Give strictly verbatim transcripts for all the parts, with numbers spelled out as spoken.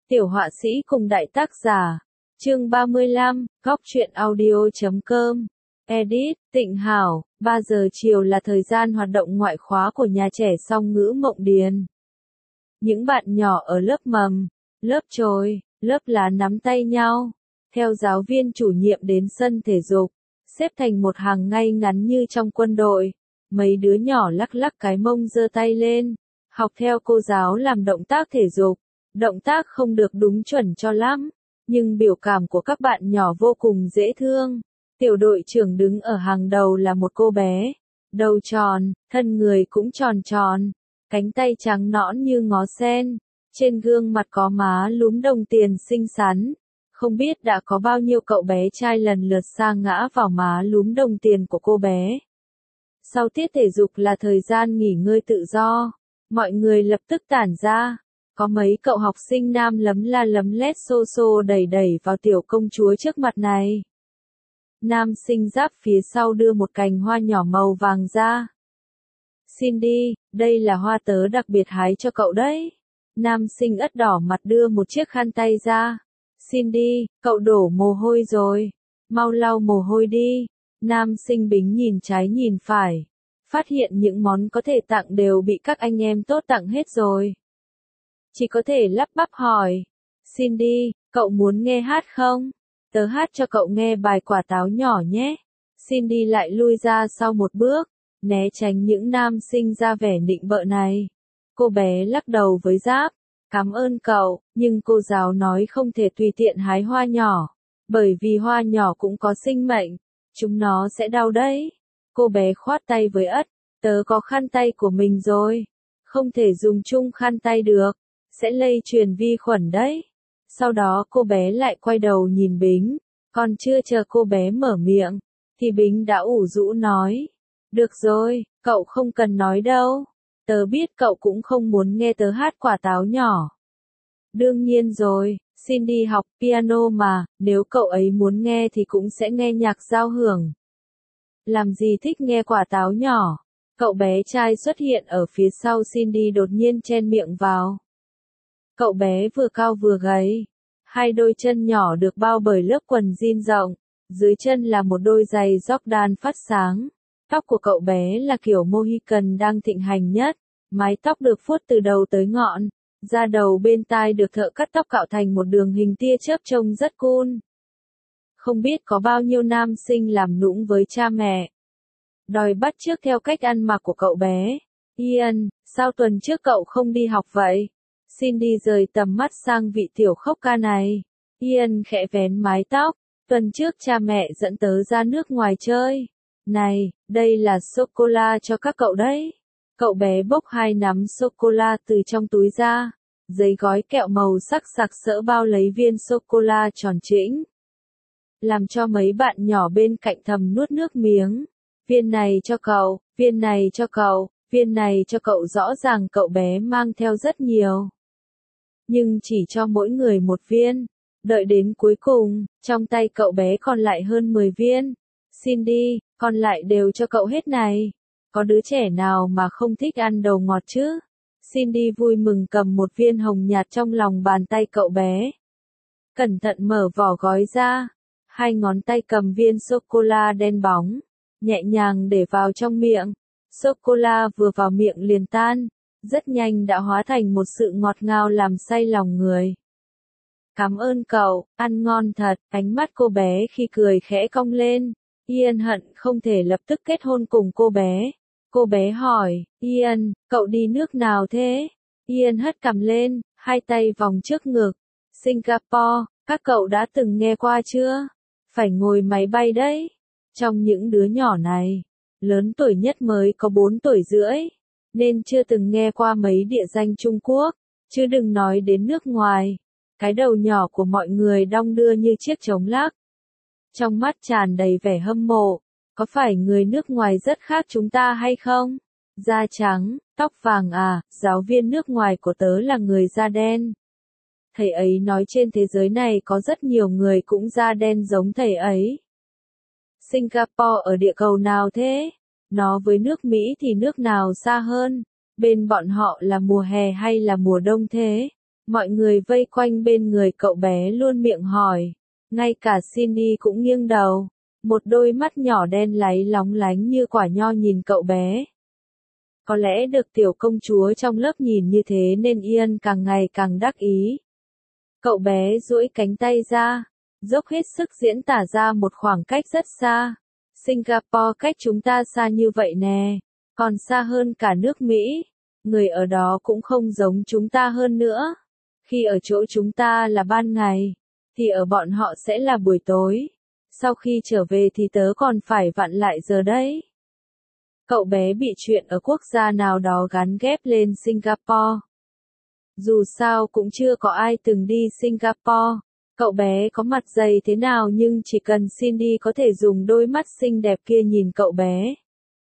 Tiểu họa sĩ cùng đại tác giả. Chương ba mươi lăm, góc truyện audio chấm com. Edit, Tịnh Hảo, ba giờ chiều là thời gian hoạt động ngoại khóa của nhà trẻ song ngữ Mộng Điền. Những bạn nhỏ ở lớp mầm, lớp chồi, lớp lá nắm tay nhau, theo giáo viên chủ nhiệm đến sân thể dục, xếp thành một hàng ngay ngắn như trong quân đội. Mấy đứa nhỏ lắc lắc cái mông giơ tay lên, học theo cô giáo làm động tác thể dục. Động tác không được đúng chuẩn cho lắm, nhưng biểu cảm của các bạn nhỏ vô cùng dễ thương. Tiểu đội trưởng đứng ở hàng đầu là một cô bé, đầu tròn, thân người cũng tròn tròn, cánh tay trắng nõn như ngó sen, trên gương mặt có má lúm đồng tiền xinh xắn. Không biết đã có bao nhiêu cậu bé trai lần lượt sa ngã vào má lúm đồng tiền của cô bé. Sau tiết thể dục là thời gian nghỉ ngơi tự do, mọi người lập tức tản ra. Có mấy cậu học sinh nam lấm la lấm lét xô xô đẩy đẩy vào tiểu công chúa trước mặt này. Nam sinh giáp phía sau đưa một cành hoa nhỏ màu vàng ra. Cindy, đây là hoa tớ đặc biệt hái cho cậu đấy. Nam sinh ất đỏ mặt đưa một chiếc khăn tay ra. Cindy, cậu đổ mồ hôi rồi. Mau lau mồ hôi đi. Nam sinh bính nhìn trái nhìn phải. Phát hiện những món có thể tặng đều bị các anh em tốt tặng hết rồi. Chỉ có thể lắp bắp hỏi. Cindy, cậu muốn nghe hát không? Tớ hát cho cậu nghe bài quả táo nhỏ nhé. Cindy lại lui ra sau một bước, né tránh những nam sinh ra vẻ nịnh bợ này. Cô bé lắc đầu với Giáp. Cảm ơn cậu, nhưng cô giáo nói không thể tùy tiện hái hoa nhỏ. Bởi vì hoa nhỏ cũng có sinh mệnh. Chúng nó sẽ đau đấy. Cô bé khoát tay với Ất. Tớ có khăn tay của mình rồi. Không thể dùng chung khăn tay được. Sẽ lây truyền vi khuẩn đấy. Sau đó cô bé lại quay đầu nhìn Bính. Còn chưa chờ cô bé mở miệng, thì Bính đã ủ rũ nói. Được rồi, cậu không cần nói đâu. Tớ biết cậu cũng không muốn nghe tớ hát quả táo nhỏ. Đương nhiên rồi, Cindy học piano mà, nếu cậu ấy muốn nghe thì cũng sẽ nghe nhạc giao hưởng. Làm gì thích nghe quả táo nhỏ? Cậu bé trai xuất hiện ở phía sau Cindy đột nhiên chen miệng vào. Cậu bé vừa cao vừa gầy, hai đôi chân nhỏ được bao bởi lớp quần jean rộng, dưới chân là một đôi giày Jordan phát sáng. Tóc của cậu bé là kiểu Mohican đang thịnh hành nhất, mái tóc được vuốt từ đầu tới ngọn, da đầu bên tai được thợ cắt tóc cạo thành một đường hình tia chớp trông rất cool. Không biết có bao nhiêu nam sinh làm nũng với cha mẹ, đòi bắt chước theo cách ăn mặc của cậu bé. Ian, sao tuần trước cậu không đi học vậy? Cindy rời tầm mắt sang vị tiểu khốc ca này. Ian khẽ vén mái tóc. Tuần trước cha mẹ dẫn tớ ra nước ngoài chơi. Này, đây là sô-cô-la cho các cậu đấy. Cậu bé bốc hai nắm sô-cô-la từ trong túi ra. Giấy gói kẹo màu sắc sặc sỡ bao lấy viên sô-cô-la tròn trĩnh. Làm cho mấy bạn nhỏ bên cạnh thầm nuốt nước miếng. Viên này cho cậu, viên này cho cậu, viên này cho cậu. Rõ ràng cậu bé mang theo rất nhiều. Nhưng chỉ cho mỗi người một viên. Đợi đến cuối cùng, trong tay cậu bé còn lại hơn mười viên. Cindy, còn lại đều cho cậu hết này. Có đứa trẻ nào mà không thích ăn đồ ngọt chứ? Cindy vui mừng cầm một viên hồng nhạt trong lòng bàn tay cậu bé. Cẩn thận mở vỏ gói ra. Hai ngón tay cầm viên sô-cô-la đen bóng. Nhẹ nhàng để vào trong miệng. Sô-cô-la vừa vào miệng liền tan. Rất nhanh đã hóa thành một sự ngọt ngào làm say lòng người. Cảm ơn cậu, ăn ngon thật. Ánh mắt cô bé khi cười khẽ cong lên. Ian hận không thể lập tức kết hôn cùng cô bé. Cô bé hỏi, Ian, cậu đi nước nào thế? Ian hất cằm lên, hai tay vòng trước ngực. Singapore, các cậu đã từng nghe qua chưa? Phải ngồi máy bay đấy. Trong những đứa nhỏ này, lớn tuổi nhất mới có bốn tuổi rưỡi. Nên chưa từng nghe qua mấy địa danh Trung Quốc, chứ đừng nói đến nước ngoài. Cái đầu nhỏ của mọi người đong đưa như chiếc trống lắc. Trong mắt tràn đầy vẻ hâm mộ, có phải người nước ngoài rất khác chúng ta hay không? Da trắng, tóc vàng à, giáo viên nước ngoài của tớ là người da đen. Thầy ấy nói trên thế giới này có rất nhiều người cũng da đen giống thầy ấy. Singapore ở địa cầu nào thế? Nó với nước Mỹ thì nước nào xa hơn? Bên bọn họ là mùa hè hay là mùa đông thế? Mọi người vây quanh bên người cậu bé luôn miệng hỏi. Ngay cả Cindy cũng nghiêng đầu. Một đôi mắt nhỏ đen láy lóng lánh như quả nho nhìn cậu bé. Có lẽ được tiểu công chúa trong lớp nhìn như thế nên Ian càng ngày càng đắc ý. Cậu bé duỗi cánh tay ra, dốc hết sức diễn tả ra một khoảng cách rất xa. Singapore cách chúng ta xa như vậy nè, còn xa hơn cả nước Mỹ. Người ở đó cũng không giống chúng ta hơn nữa. Khi ở chỗ chúng ta là ban ngày, thì ở bọn họ sẽ là buổi tối. Sau khi trở về thì tớ còn phải vặn lại giờ đấy. Cậu bé bị chuyện ở quốc gia nào đó gắn ghép lên Singapore. Dù sao cũng chưa có ai từng đi Singapore. Cậu bé có mặt dày thế nào nhưng chỉ cần Cindy có thể dùng đôi mắt xinh đẹp kia nhìn cậu bé.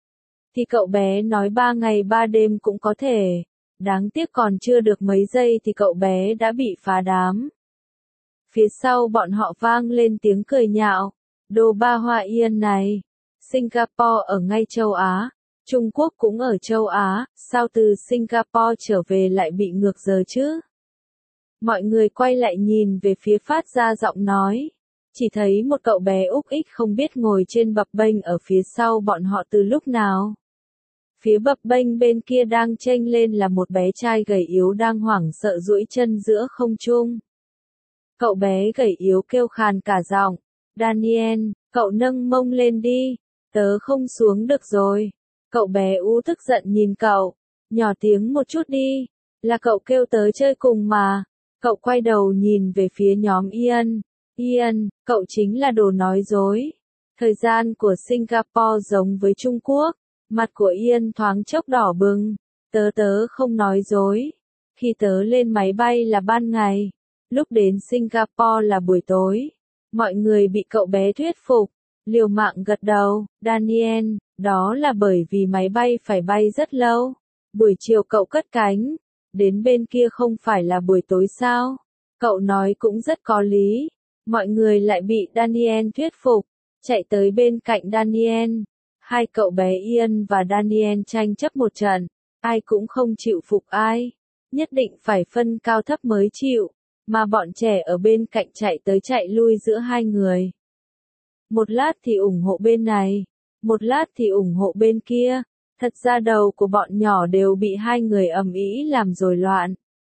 Thì cậu bé nói ba ngày ba đêm cũng có thể. Đáng tiếc còn chưa được mấy giây thì cậu bé đã bị phá đám. Phía sau bọn họ vang lên tiếng cười nhạo. Đồ ba hoa Ian này. Singapore ở ngay châu Á. Trung Quốc cũng ở châu Á. Sao từ Singapore trở về lại bị ngược giờ chứ? Mọi người quay lại nhìn về phía phát ra giọng nói. Chỉ thấy một cậu bé úc ích không biết ngồi trên bập bênh ở phía sau bọn họ từ lúc nào. Phía bập bênh bên kia đang chênh lên là một bé trai gầy yếu đang hoảng sợ duỗi chân giữa không trung. Cậu bé gầy yếu kêu khàn cả giọng. Daniel, cậu nâng mông lên đi. Tớ không xuống được rồi. Cậu bé ú tức giận nhìn cậu. Nhỏ tiếng một chút đi. Là cậu kêu tớ chơi cùng mà. Cậu quay đầu nhìn về phía nhóm Ian. Ian, cậu chính là đồ nói dối. Thời gian của Singapore giống với Trung Quốc. Mặt của Ian thoáng chốc đỏ bừng. Tớ tớ không nói dối. Khi tớ lên máy bay là ban ngày. Lúc đến Singapore là buổi tối. Mọi người bị cậu bé thuyết phục. Liều mạng gật đầu. Daniel, đó là bởi vì máy bay phải bay rất lâu. Buổi chiều cậu cất cánh. Đến bên kia không phải là buổi tối sao? Cậu nói cũng rất có lý. Mọi người lại bị Daniel thuyết phục. Chạy tới bên cạnh Daniel. Hai cậu bé Ian và Daniel tranh chấp một trận. Ai cũng không chịu phục ai. Nhất định phải phân cao thấp mới chịu. Mà bọn trẻ ở bên cạnh chạy tới chạy lui giữa hai người. Một lát thì ủng hộ bên này. Một lát thì ủng hộ bên kia. Thật ra đầu của bọn nhỏ đều bị hai người ầm ĩ làm rối loạn.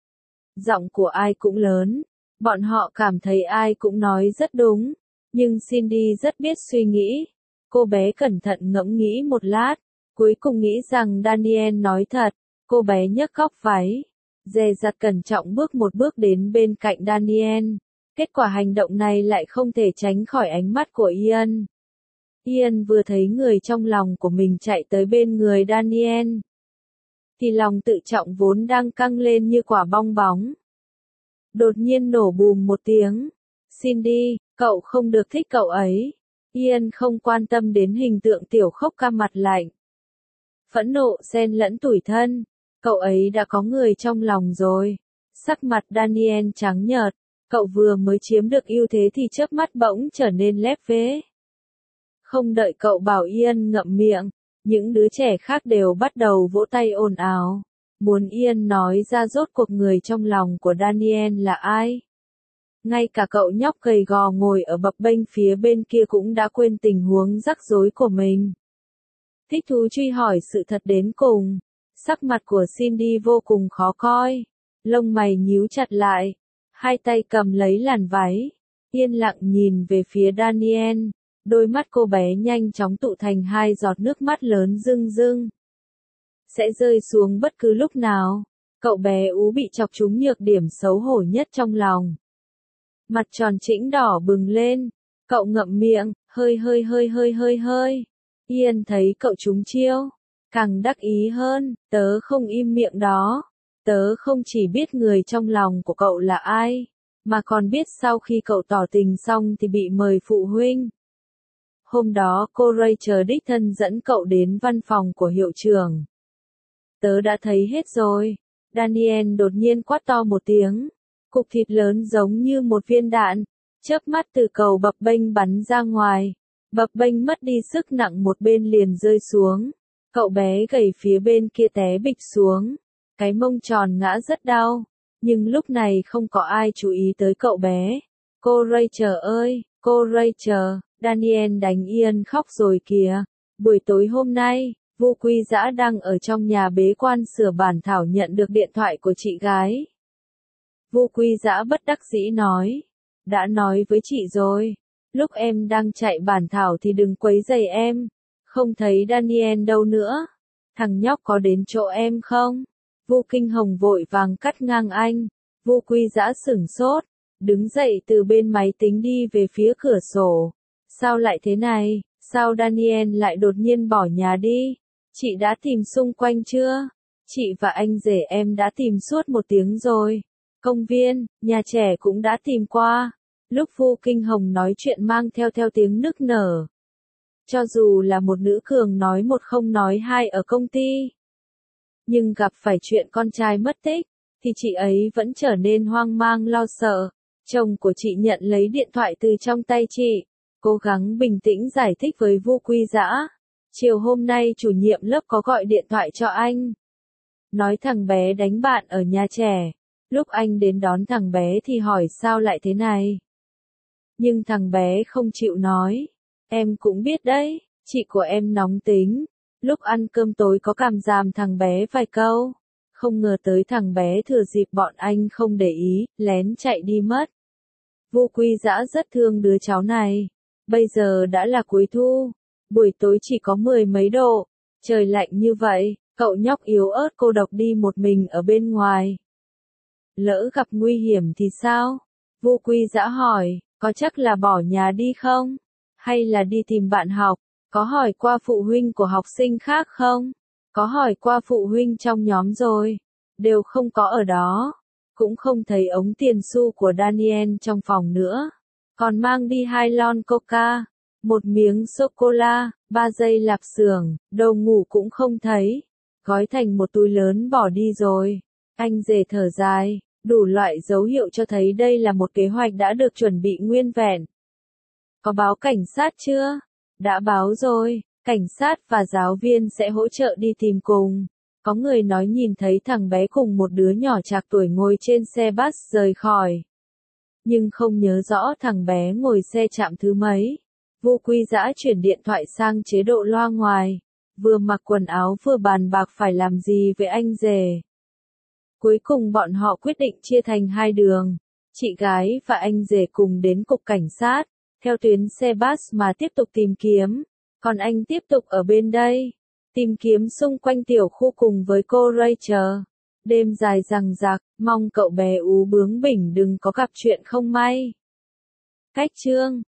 Giọng của ai cũng lớn. Bọn họ cảm thấy ai cũng nói rất đúng. Nhưng Cindy rất biết suy nghĩ. Cô bé cẩn thận ngẫm nghĩ một lát. Cuối cùng nghĩ rằng Daniel nói thật. Cô bé nhấc góc váy. Dè dặt cẩn trọng bước một bước đến bên cạnh Daniel. Kết quả hành động này lại không thể tránh khỏi ánh mắt của Ian. Ian vừa thấy người trong lòng của mình chạy tới bên người Daniel. Thì lòng tự trọng vốn đang căng lên như quả bong bóng. Đột nhiên nổ bùm một tiếng. Cindy, cậu không được thích cậu ấy. Ian không quan tâm đến hình tượng tiểu khốc ca mặt lạnh. Phẫn nộ xen lẫn tủi thân. Cậu ấy đã có người trong lòng rồi. Sắc mặt Daniel trắng nhợt. Cậu vừa mới chiếm được ưu thế thì chớp mắt bỗng trở nên lép vế. Không đợi cậu bảo Ian ngậm miệng, những đứa trẻ khác đều bắt đầu vỗ tay ồn ào. Muốn Ian nói ra rốt cuộc người trong lòng của Daniel là ai. Ngay cả cậu nhóc gầy gò ngồi ở bập bênh phía bên kia cũng đã quên tình huống rắc rối của mình. Thích thú truy hỏi sự thật đến cùng. Sắc mặt của Cindy vô cùng khó coi. Lông mày nhíu chặt lại. Hai tay cầm lấy làn váy. Yên lặng nhìn về phía Daniel. Đôi mắt cô bé nhanh chóng tụ thành hai giọt nước mắt lớn rưng rưng. Sẽ rơi xuống bất cứ lúc nào. Cậu bé ú bị chọc trúng nhược điểm xấu hổ nhất trong lòng. Mặt tròn trĩnh đỏ bừng lên. Cậu ngậm miệng, hơi hơi hơi hơi hơi hơi. Ian thấy cậu trúng chiêu. Càng đắc ý hơn, tớ không im miệng đó. Tớ không chỉ biết người trong lòng của cậu là ai. Mà còn biết sau khi cậu tỏ tình xong thì bị mời phụ huynh. Hôm đó cô Rachel đích thân dẫn cậu đến văn phòng của hiệu trưởng. Tớ đã thấy hết rồi. Daniel đột nhiên quát to một tiếng. Cục thịt lớn giống như một viên đạn. Chớp mắt từ cầu bập bênh bắn ra ngoài. Bập bênh mất đi sức nặng một bên liền rơi xuống. Cậu bé gầy phía bên kia té bịch xuống. Cái mông tròn ngã rất đau. Nhưng lúc này không có ai chú ý tới cậu bé. Cô Rachel ơi, cô Rachel, Daniel đánh Ian khóc rồi kìa. Buổi tối hôm nay, Vu Quy Dã đang ở trong nhà bế quan sửa bản thảo nhận được điện thoại của chị gái. Vu Quy Dã bất đắc dĩ nói. Đã nói với chị rồi. Lúc em đang chạy bản thảo thì đừng quấy rầy em. Không thấy Daniel đâu nữa. Thằng nhóc có đến chỗ em không? Vu Kinh Hồng vội vàng cắt ngang anh. Vu Quy Dã sửng sốt. Đứng dậy từ bên máy tính đi về phía cửa sổ. Sao lại thế này? Sao Daniel lại đột nhiên bỏ nhà đi? Chị đã tìm xung quanh chưa? Chị và anh rể em đã tìm suốt một tiếng rồi. Công viên, nhà trẻ cũng đã tìm qua. Lúc Vu Kinh Hồng nói chuyện mang theo theo tiếng nức nở. Cho dù là một nữ cường nói một không nói hai ở công ty. Nhưng gặp phải chuyện con trai mất tích, thì chị ấy vẫn trở nên hoang mang lo sợ. Chồng của chị nhận lấy điện thoại từ trong tay chị. Cố gắng bình tĩnh giải thích với Vu Quy Dã. Chiều hôm nay chủ nhiệm lớp có gọi điện thoại cho anh. Nói thằng bé đánh bạn ở nhà trẻ. Lúc anh đến đón thằng bé thì hỏi sao lại thế này. Nhưng thằng bé không chịu nói. Em cũng biết đấy, chị của em nóng tính. Lúc ăn cơm tối có cảm giảm thằng bé vài câu. Không ngờ tới thằng bé thừa dịp bọn anh không để ý, lén chạy đi mất. Vu Quy Dã rất thương đứa cháu này. Bây giờ đã là cuối thu. Buổi tối chỉ có mười mấy độ. Trời lạnh như vậy, cậu nhóc yếu ớt cô độc đi một mình ở bên ngoài. Lỡ gặp nguy hiểm thì sao? Vu Quy Dã hỏi, có chắc là bỏ nhà đi không? Hay là đi tìm bạn học? Có hỏi qua phụ huynh của học sinh khác không? Có hỏi qua phụ huynh trong nhóm rồi. Đều không có ở đó. Cũng không thấy ống tiền xu của Daniel trong phòng nữa. Còn mang đi hai lon coca, một miếng sô-cô-la, ba dây lạp xưởng, đồ ngủ cũng không thấy. Gói thành một túi lớn bỏ đi rồi. Anh rể thở dài, đủ loại dấu hiệu cho thấy đây là một kế hoạch đã được chuẩn bị nguyên vẹn. Có báo cảnh sát chưa? Đã báo rồi, cảnh sát và giáo viên sẽ hỗ trợ đi tìm cùng. Có người nói nhìn thấy thằng bé cùng một đứa nhỏ trạc tuổi ngồi trên xe bus rời khỏi. Nhưng không nhớ rõ thằng bé ngồi xe chạm thứ mấy. Vu Quy Dã chuyển điện thoại sang chế độ loa ngoài. Vừa mặc quần áo vừa bàn bạc phải làm gì với anh rể. Cuối cùng bọn họ quyết định chia thành hai đường. Chị gái và anh rể cùng đến cục cảnh sát. Theo tuyến xe bus mà tiếp tục tìm kiếm. Còn anh tiếp tục ở bên đây. Tìm kiếm xung quanh tiểu khu cùng với cô Rachel. Đêm dài dằng dặc, mong cậu bé ú bướng bỉnh đừng có gặp chuyện không may. Cách chương